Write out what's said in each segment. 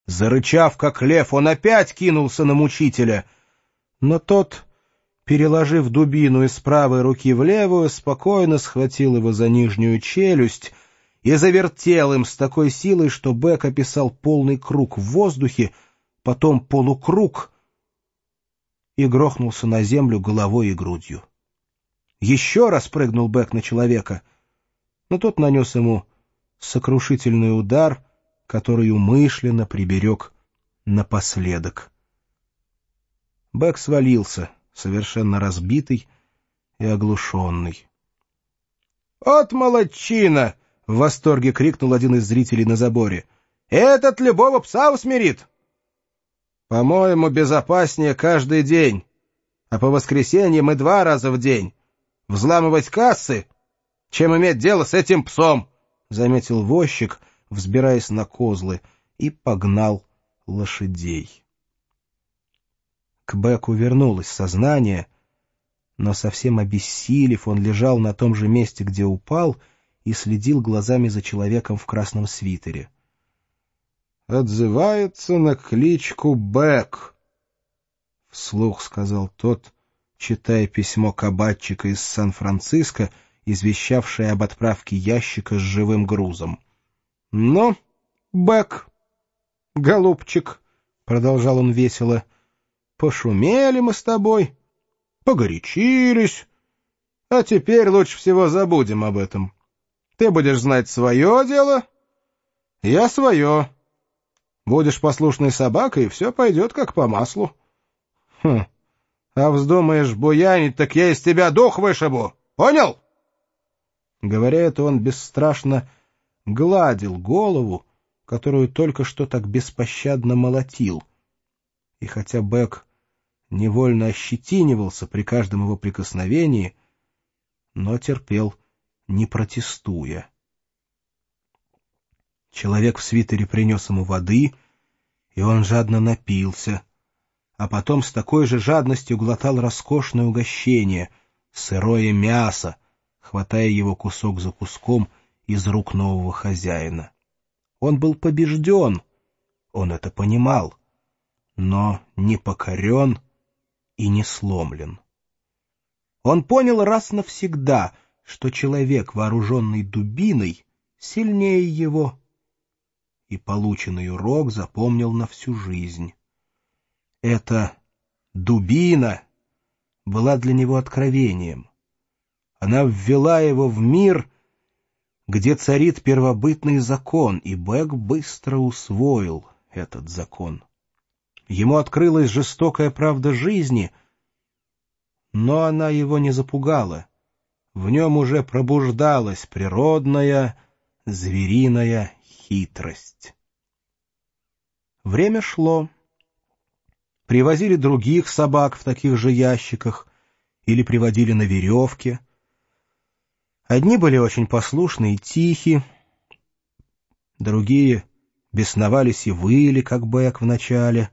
Зарычав, как лев, он опять кинулся на мучителя, но тот, переложив дубину из правой руки в левую, спокойно схватил его за нижнюю челюсть и завертел им с такой силой, что Бэк описал полный круг в воздухе, потом полукруг и грохнулся на землю головой и грудью. Еще раз прыгнул Бэк на человека, но тот нанес ему сокрушительный удар, который умышленно приберег напоследок. Бэк свалился, совершенно разбитый и оглушенный. «От молодчина!» — в восторге крикнул один из зрителей на заборе. «Этот любого пса усмирит!» «По-моему, безопаснее каждый день, а по воскресеньям и 2 раза в день. Взламывать кассы, чем иметь дело с этим псом!» — заметил возчик, взбираясь на козлы, и погнал лошадей. К Бэку вернулось сознание, но совсем обессилев, он лежал на том же месте, где упал, и следил глазами за человеком в красном свитере. «Отзывается на кличку Бэк», — вслух сказал тот, читая письмо кабачика из Сан-Франциско, извещавшее об отправке ящика с живым грузом. «Ну, Бэк, голубчик», — продолжал он весело, — «пошумели мы с тобой, погорячились, а теперь лучше всего забудем об этом. Ты будешь знать свое дело, я свое. Будешь послушной собакой, и все пойдет как по маслу. А вздумаешь буянить, так я из тебя дух вышибу, понял?» Говоря это, он бесстрашно гладил голову, которую только что так беспощадно молотил. И хотя Бэк невольно ощетинивался при каждом его прикосновении, но терпел, не протестуя. Человек в свитере принес ему воды, и он жадно напился, а потом с такой же жадностью глотал роскошное угощение — сырое мясо, хватая его кусок за куском из рук нового хозяина. Он был побежден, он это понимал, но не покорен и не сломлен. Он понял раз навсегда, что человек, вооруженный дубиной, сильнее его, и полученный урок запомнил на всю жизнь. Эта дубина была для него откровением. Она ввела его в мир, где царит первобытный закон, и Бэк быстро усвоил этот закон. Ему открылась жестокая правда жизни, но она его не запугала. В нем уже пробуждалась природная, звериная хитрость. Время шло. Привозили других собак в таких же ящиках или приводили на веревке. Одни были очень послушны и тихи, другие бесновались и выли, как Бэк в начале.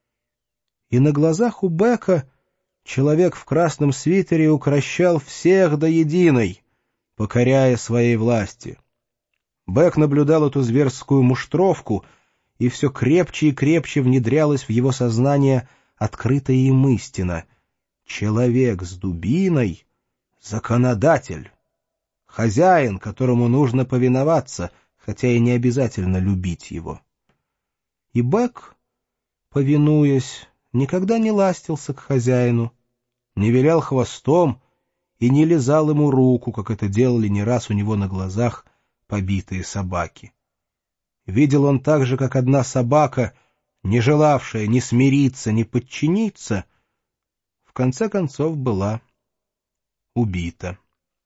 И на глазах у Бэка человек в красном свитере укрощал всех до единой, покоряя своей власти. Бэк наблюдал эту зверскую муштровку, и все крепче и крепче внедрялась в его сознание открытая им истина: человек с дубиной — законодатель, хозяин, которому нужно повиноваться, хотя и не обязательно любить его. И Бэк, повинуясь, никогда не ластился к хозяину, не вилял хвостом и не лизал ему руку, как это делали не раз у него на глазах побитые собаки. Видел он так же, как одна собака, не желавшая ни смириться, ни подчиниться, в конце концов была убита.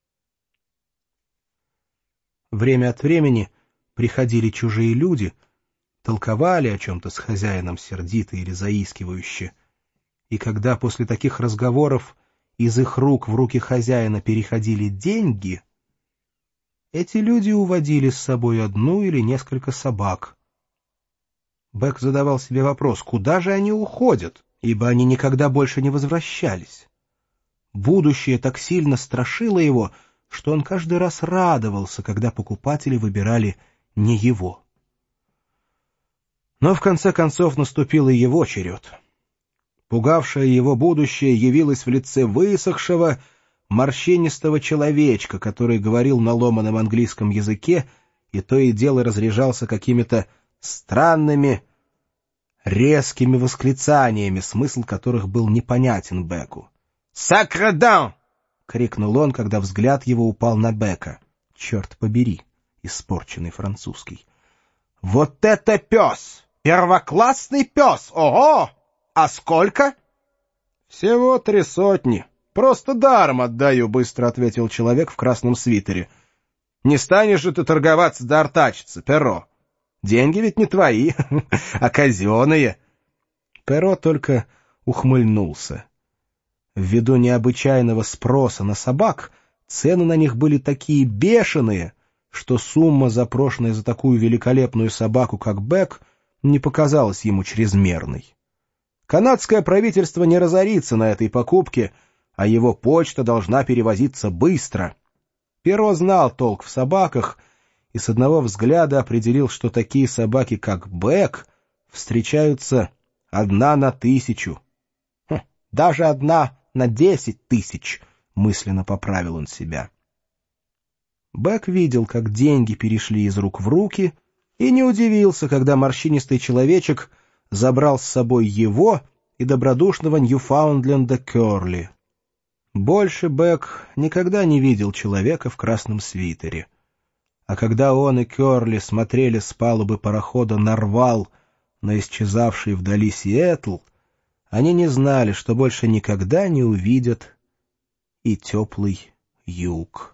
Время от времени приходили чужие люди, толковали о чем-то с хозяином сердито или заискивающе, и когда после таких разговоров из их рук в руки хозяина переходили деньги, эти люди уводили с собой одну или несколько собак. Бэк задавал себе вопрос, куда же они уходят, ибо они никогда больше не возвращались. Будущее так сильно страшило его, что он каждый раз радовался, когда покупатели выбирали не его. Но в конце концов наступил и его черед. Пугавшее его будущее явилось в лице высохшего, морщинистого человечка, который говорил на ломаном английском языке и то и дело разряжался какими-то странными, резкими восклицаниями, смысл которых был непонятен Беку. «Сакредан!» — крикнул он, когда взгляд его упал на Бека. «Черт побери!» — испорченный французский. «Вот это пес! Первоклассный пес! Ого! А сколько?» «Всего 300. Просто даром отдаю», — быстро ответил человек в красном свитере. «Не станешь же ты торговаться да артачиться, Перро. Деньги ведь не твои, а казенные». Перро только ухмыльнулся. Ввиду необычайного спроса на собак цены на них были такие бешеные, что сумма, запрошенная за такую великолепную собаку, как Бек, не показалась ему чрезмерной. Канадское правительство не разорится на этой покупке, а его почта должна перевозиться быстро. Перро знал толк в собаках и с одного взгляда определил, что такие собаки, как Бек, встречаются 1 на 1000. «Даже 1 на 10 000», — мысленно поправил он себя. Бек видел, как деньги перешли из рук в руки, и не удивился, когда морщинистый человечек забрал с собой его и добродушного Ньюфаундленда Кёрли. Больше Бек никогда не видел человека в красном свитере. А когда он и Кёрли смотрели с палубы парохода «Нарвал» на исчезавший вдали Сиэтл, они не знали, что больше никогда не увидят и теплый юг.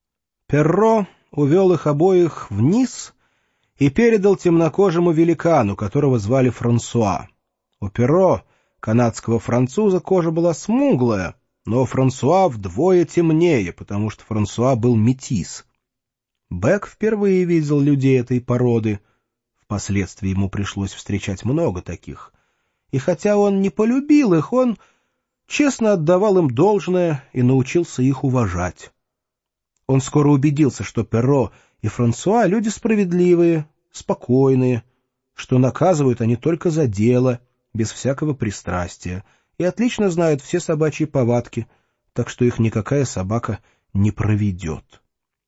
Перро увел их обоих вниз и передал темнокожему великану, которого звали Франсуа. У Перро, канадского француза, кожа была смуглая, но у Франсуа вдвое темнее, потому что Франсуа был метис. Бек впервые видел людей этой породы. Впоследствии ему пришлось встречать много таких. И хотя он не полюбил их, он честно отдавал им должное и научился их уважать. Он скоро убедился, что Перро и Франсуа — люди справедливые, спокойные, что наказывают они только за дело, без всякого пристрастия, и отлично знают все собачьи повадки, так что их никакая собака не проведет.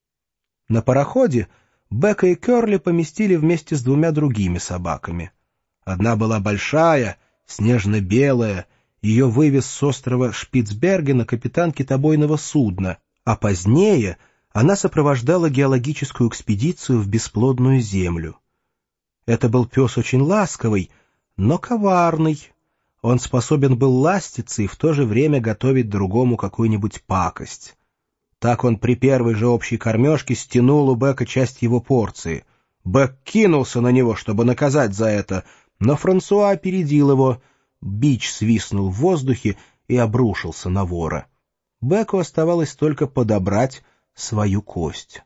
На пароходе Бека и Кёрли поместили вместе с 2 другими собаками. Одна была большая, снежно-белая, ее вывез с острова Шпицбергена капитан китобойного судна, а позднее она сопровождала геологическую экспедицию в бесплодную землю. Это был пес очень ласковый, но коварный. Он способен был ластиться и в то же время готовить другому какую-нибудь пакость. Так он при первой же общей кормежке стянул у Бека часть его порции. Бек кинулся на него, чтобы наказать за это, но Франсуа опередил его. Бич свистнул в воздухе и обрушился на вора. Беку оставалось только подобрать свою кость.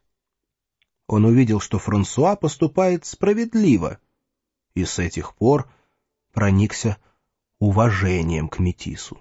Он увидел, что Франсуа поступает справедливо, и с этих пор проникся уважением к метису.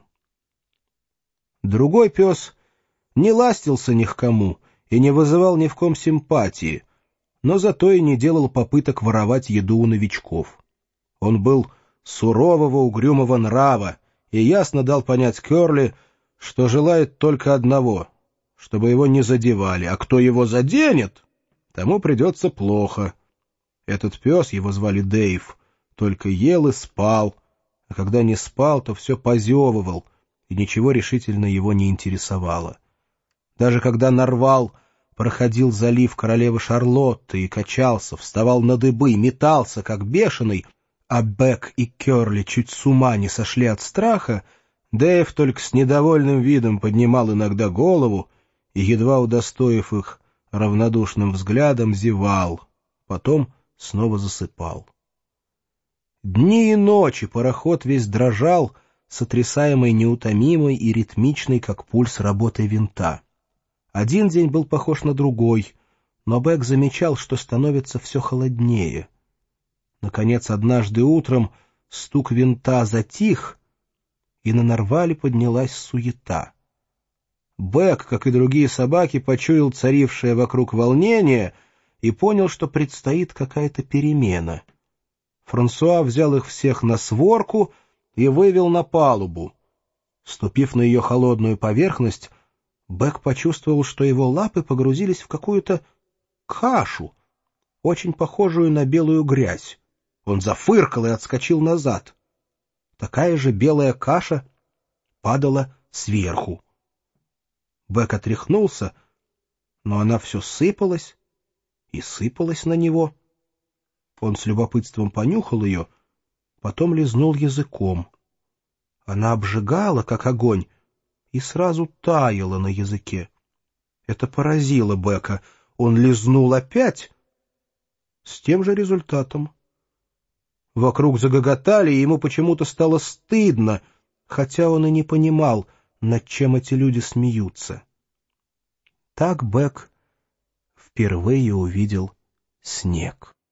Другой пес не ластился ни к кому и не вызывал ни в ком симпатии, но зато и не делал попыток воровать еду у новичков. Он был сурового угрюмого нрава и ясно дал понять Кёрли, что желает только одного — чтобы его не задевали, а кто его заденет, тому придется плохо. Этот пес, его звали Дэйв, только ел и спал, а когда не спал, то все позевывал, и ничего решительно его не интересовало. Даже когда Нарвал проходил залив королевы Шарлотты и качался, вставал на дыбы, метался, как бешеный, а Бек и Кёрли чуть с ума не сошли от страха, Дэйв только с недовольным видом поднимал иногда голову и, едва удостоив их равнодушным взглядом, зевал, потом снова засыпал. Дни и ночи пароход весь дрожал, сотрясаемый неутомимой и ритмичной, как пульс, работой винта. Один день был похож на другой, но Бек замечал, что становится все холоднее. Наконец, однажды утром стук винта затих, и на Нарвале поднялась суета. Бек, как и другие собаки, почуял царившее вокруг волнение и понял, что предстоит какая-то перемена. Франсуа взял их всех на сворку и вывел на палубу. Ступив на ее холодную поверхность, Бэк почувствовал, что его лапы погрузились в какую-то кашу, очень похожую на белую грязь. Он зафыркал и отскочил назад. Такая же белая каша падала сверху. Бэк отряхнулся, но она все сыпалась и сыпалась на него. Он с любопытством понюхал ее, потом лизнул языком. Она обжигала, как огонь, и сразу таяла на языке. Это поразило Бэка. Он лизнул опять с тем же результатом. Вокруг загоготали, и ему почему-то стало стыдно, хотя он и не понимал, над чем эти люди смеются. Так Бэк впервые увидел снег.